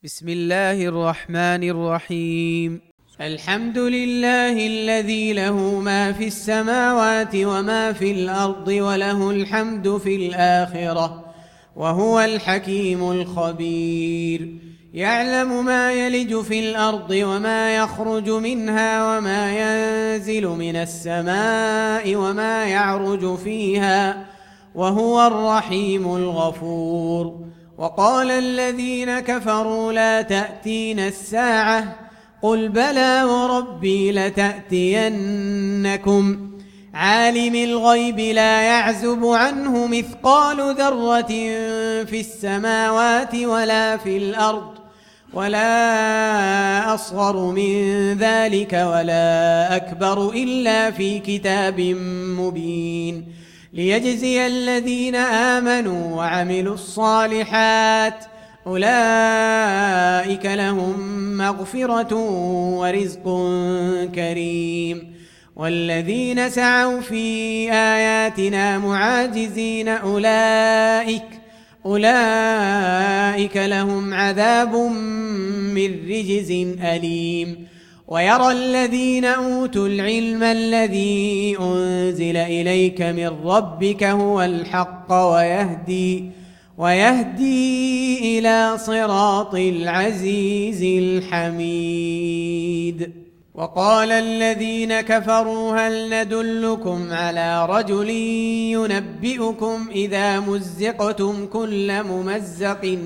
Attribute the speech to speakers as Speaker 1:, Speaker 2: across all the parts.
Speaker 1: بسم الله الرحمن الرحيم. الحمد لله الذي له ما في السماوات وما في الأرض وله الحمد في الآخرة وهو الحكيم الخبير. يعلم ما يلج في الأرض وما يخرج منها وما ينزل من السماء وما يعرج فيها وهو الرحيم الغفور. وقال الذين كفروا لا تأتينا الساعة قل بلى وربي لتأتينكم عالم الغيب لا يعزب عنه مثقال ذرة في السماوات ولا في الأرض ولا أصغر من ذلك ولا أكبر إلا في كتاب مبين ليجزي الذين آمنوا وعملوا الصالحات أولئك لهم مغفرة ورزق كريم. والذين سعوا في آياتنا معاجزين أولئك لهم عذاب من رجز أليم. ويرى الذين أوتوا العلم الذي أنزل إليك من ربك هو الحق ويهدي إلى صراط العزيز الحميد. وقال الذين كفروا هل ندلكم على رجل ينبئكم إذا مزقتم كل ممزق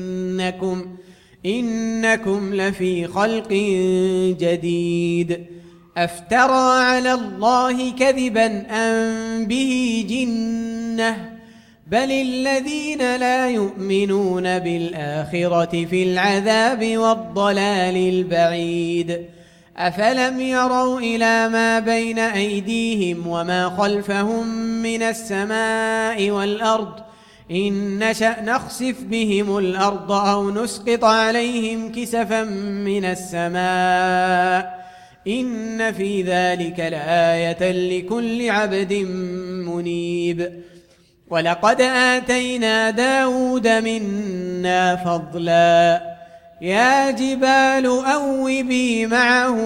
Speaker 1: إنكم لفي خلق جديد أفترى على الله كذبا أم به جنة بل الذين لا يؤمنون بالآخرة في العذاب والضلال البعيد. أفلم يروا إلى ما بين أيديهم وما خلفهم من السماء والأرض إن نشأ نخسف بهم الأرض أو نسقط عليهم كسفا من السماء إن في ذلك لآية لكل عبد منيب. ولقد آتينا داود منا فضلا يا جبال أوبي معه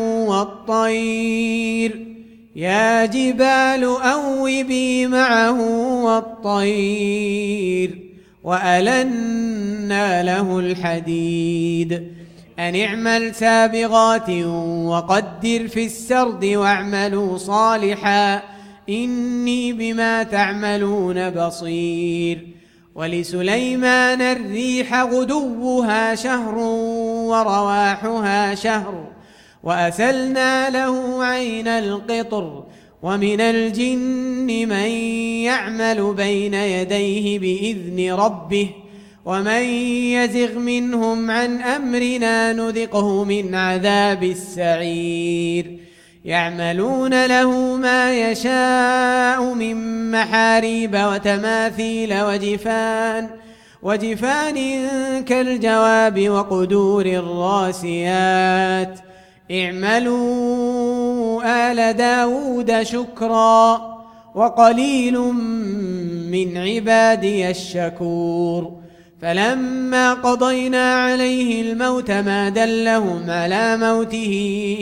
Speaker 1: والطير وألنا له الحديد أن اعمل سابغات وقدر في السرد واعملوا صالحا إني بما تعملون بصير. ولسليمان الريح غدوها شهر ورواحها شهر وأسلنا له عين القطر ومن الجن من يعمل بين يديه بإذن ربه ومن يزغ منهم عن أمرنا نذقه من عذاب السعير. يعملون له ما يشاء من محاريب وتماثيل وجفان كالجواب وقدور الراسيات اعملوا آل داود شكرا وقليل من عبادي الشكور. فلما قضينا عليه الموت ما دلهم على موته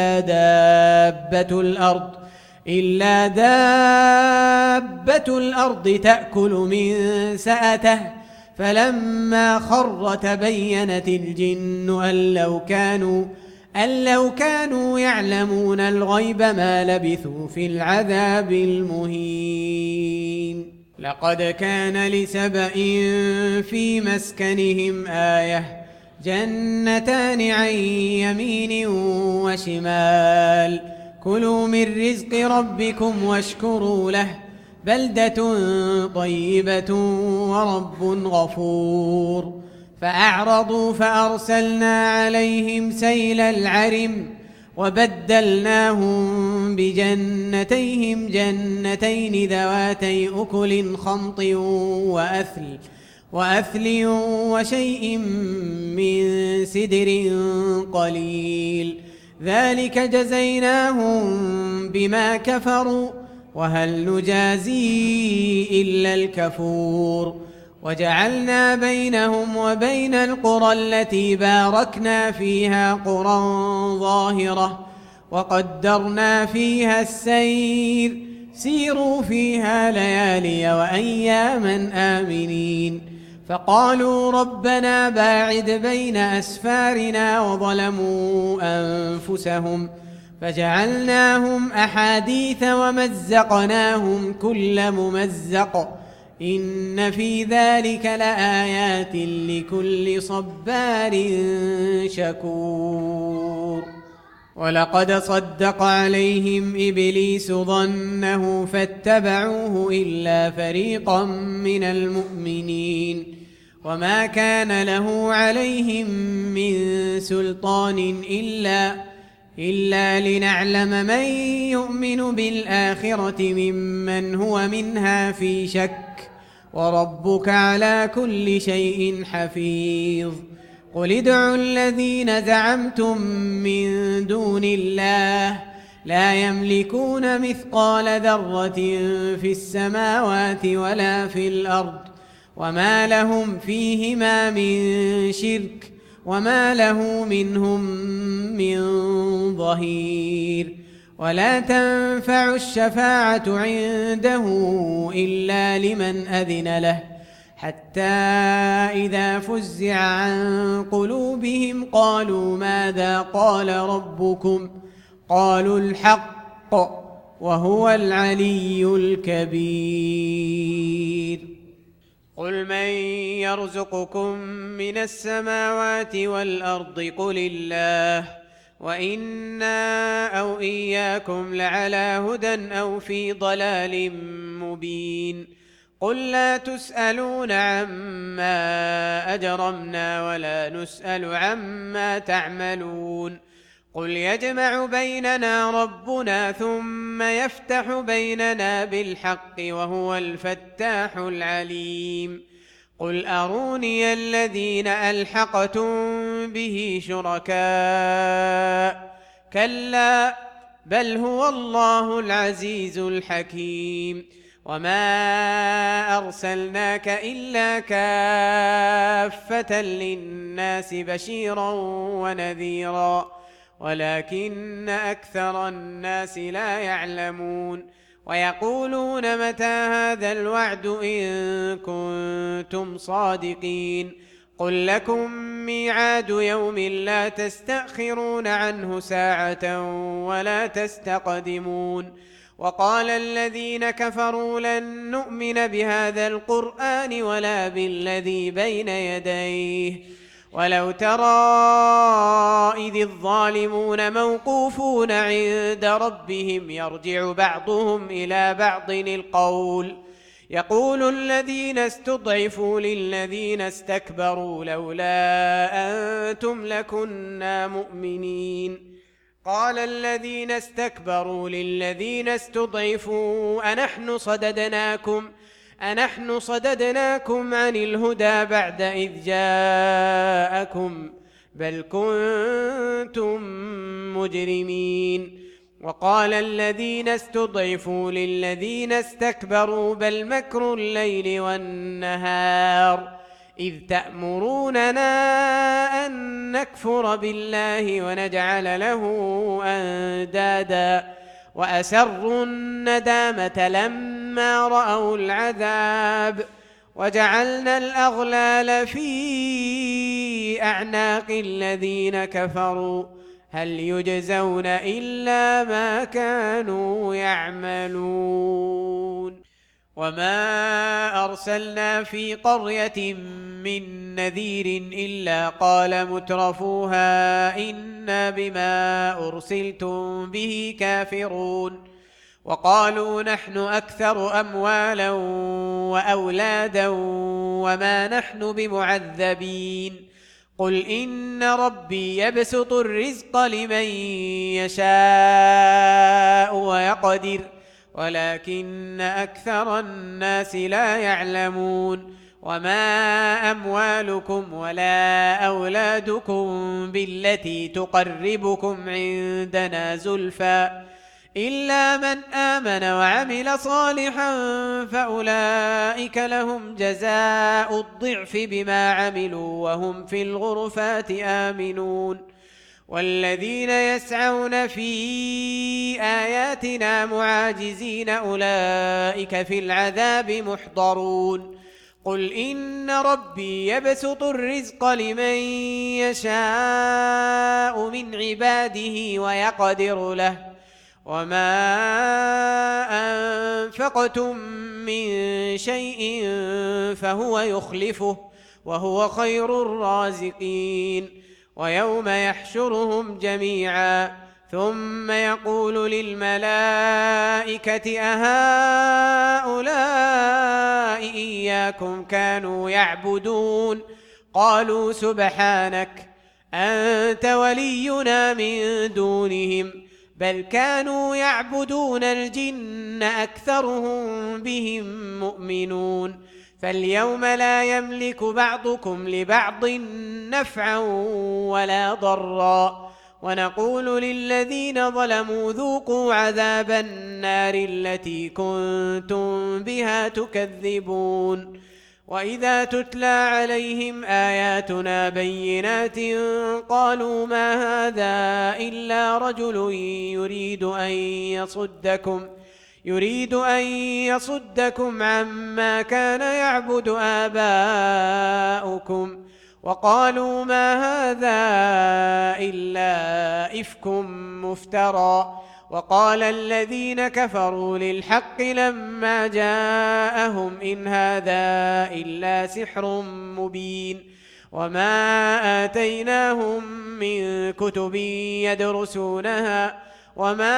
Speaker 1: إلا دابة الأرض تأكل من سأته فلما خر تبينت الجن أن لو كانوا يعلمون الغيب ما لبثوا في العذاب المهين. لقد كان لسبإ في مسكنهم آية جنتان عن يمين وشمال كلوا من رزق ربكم واشكروا له بلدة طيبة ورب غفور. فأعرضوا فأرسلنا عليهم سيل العرم وبدلناهم بجنتيهم جنتين ذواتي أكل خمط وأثل وشيء من سدر قليل ذلك جزيناهم بما كفروا وهل نجازي إلا الكفور. وجعلنا بينهم وبين القرى التي باركنا فيها قرى ظاهرة وقدرنا فيها السير سيروا فيها ليالي وأياما آمنين فقالوا ربنا باعد بين أسفارنا وظلموا أنفسهم فجعلناهم أحاديث ومزقناهم كل ممزق إن في ذلك لآيات لكل صبار شكور ولقد صدق عليهم إبليس ظنه فاتبعوه إلا فريقا من المؤمنين وما كان له عليهم من سلطان إلا لنعلم من يؤمن بالآخرة ممن هو منها في شك وربك على كل شيء حفيظ قل ادعوا الذين زعمتم من دون الله لا يملكون مثقال ذرة في السماوات ولا في الأرض وما لهم فيهما من شرك وما له منهم من ظهير ولا تنفع الشفاعة عنده إلا لمن أذن له حتى إذا فزع عن قلوبهم قالوا ماذا قال ربكم قالوا الحق وهو العلي الكبير قل من يرزقكم من السماوات والأرض قل الله وإنا أو إياكم لعلى هدى أو في ضلال مبين قل لا تسألون عما أجرمنا ولا نسأل عما تعملون قل يجمع بيننا ربنا ثم يفتح بيننا بالحق وهو الفتاح العليم قل أروني الذين ألحقتم به شركاء كلا بل هو الله العزيز الحكيم وما أرسلناك إلا كافة للناس بشيرا ونذيرا ولكن أكثر الناس لا يعلمون ويقولون متى هذا الوعد إن كنتم صادقين قل لكم ميعاد يوم لا تستأخرون عنه ساعة ولا تستقدمون وقال الذين كفروا لن نؤمن بهذا القرآن ولا بالذي بين يديه ولو ترى إذ الظالمون موقوفون عند ربهم يرجع بعضهم إلى بعض القول يقول الذين استضعفوا للذين استكبروا لولا أنتم لكنا مؤمنين قال الذين استكبروا للذين استضعفوا أنحن صددناكم عن الهدى بعد إذ جاءكم بل كنتم مجرمين وقال الذين استضعفوا للذين استكبروا بل مكر الليل والنهار إذ تأمروننا أن نكفر بالله ونجعل له أندادا وأسروا الندامة لما رأوا العذاب وجعلنا الأغلال في أعناق الذين كفروا هل يجزون إلا ما كانوا يعملون وما أرسلنا في قرية من نذير إلا قال مترفوها إنا بما أرسلتم به كافرون وقالوا نحن أكثر أموالا وأولادا وما نحن بمعذبين قل إن ربي يبسط الرزق لمن يشاء ويقدر ولكن أكثر الناس لا يعلمون وما أموالكم ولا أولادكم بالتي تقربكم عندنا زلفى إلا من آمن وعمل صالحا فأولئك لهم جزاء الضعف بما عملوا وهم في الغرفات آمنون والذين يسعون في آياتنا معاجزين أولئك في العذاب محضرون قل إن ربي يبسط الرزق لمن يشاء من عباده ويقدر له وما أنفقتم من شيء فهو يخلفه وهو خير الرازقين ويوم يحشرهم جميعا ثم يقول للملائكة أهؤلاء إياكم كانوا يعبدون قالوا سبحانك أنت ولينا من دونهم بل كانوا يعبدون الجن أكثرهم بهم مؤمنون فاليوم لا يملك بعضكم لبعض نفعا ولا ضرا ونقول للذين ظلموا ذوقوا عذاب النار التي كنتم بها تكذبون وإذا تتلى عليهم آياتنا بينات قالوا ما هذا إلا رجل يريد أن يصدكم عما كان يعبد آباؤكم وقالوا ما هذا إلا إفك مفترى وقال الذين كفروا للحق لما جاءهم إن هذا إلا سحر مبين وما آتيناهم من كتب يدرسونها وما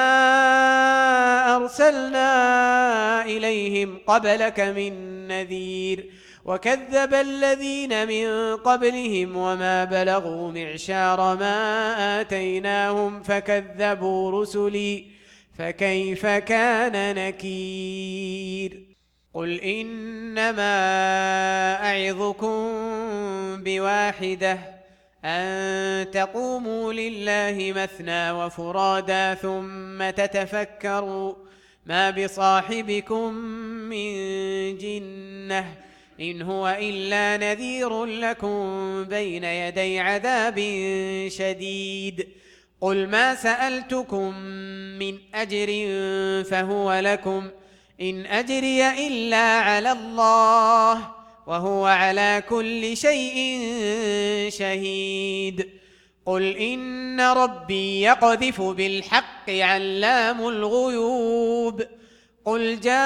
Speaker 1: أرسلنا إليهم قبلك من نذير وكذب الذين من قبلهم وما بلغوا معشار ما آتيناهم فكذبوا رسلي فكيف كان نكير قل إنما أعظكم بواحدة أن تقوموا لله مثنى وفرادا ثم تتفكروا ما بصاحبكم من جنة إن هو إلا نذير لكم بين يدي عذاب شديد قل ما سألتكم من أجر فهو لكم إن أجري إلا على الله وهو على كل شيء شهيد قل إن ربي يقذف بالحق علام الغيوب قل جاء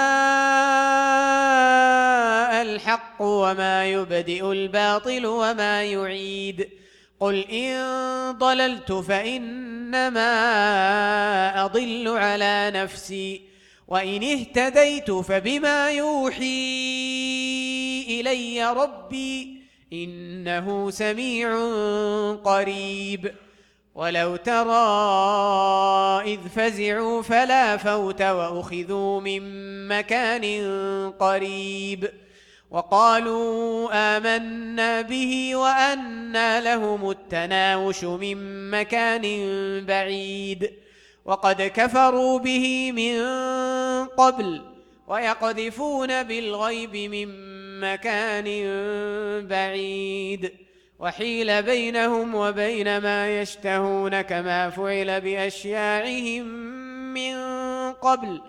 Speaker 1: الحق وما يبدئ الباطل وما يعيد قل إن ضللت فإنما أضل على نفسي وإن اهتديت فبما يوحي إلي ربي إنه سميع قريب ولو ترى إذ فزعوا فلا فوت وأخذوا من مكان قريب وقالوا آمنا به وأنى لهم التناوش من مكان بعيد وقد كفروا به من قبل ويقذفون بالغيب من مكان بعيد وحيل بينهم وبين ما يشتهون كما فعل بأشياعهم من قبل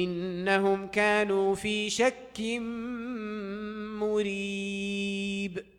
Speaker 1: إنهم كانوا في شك مريب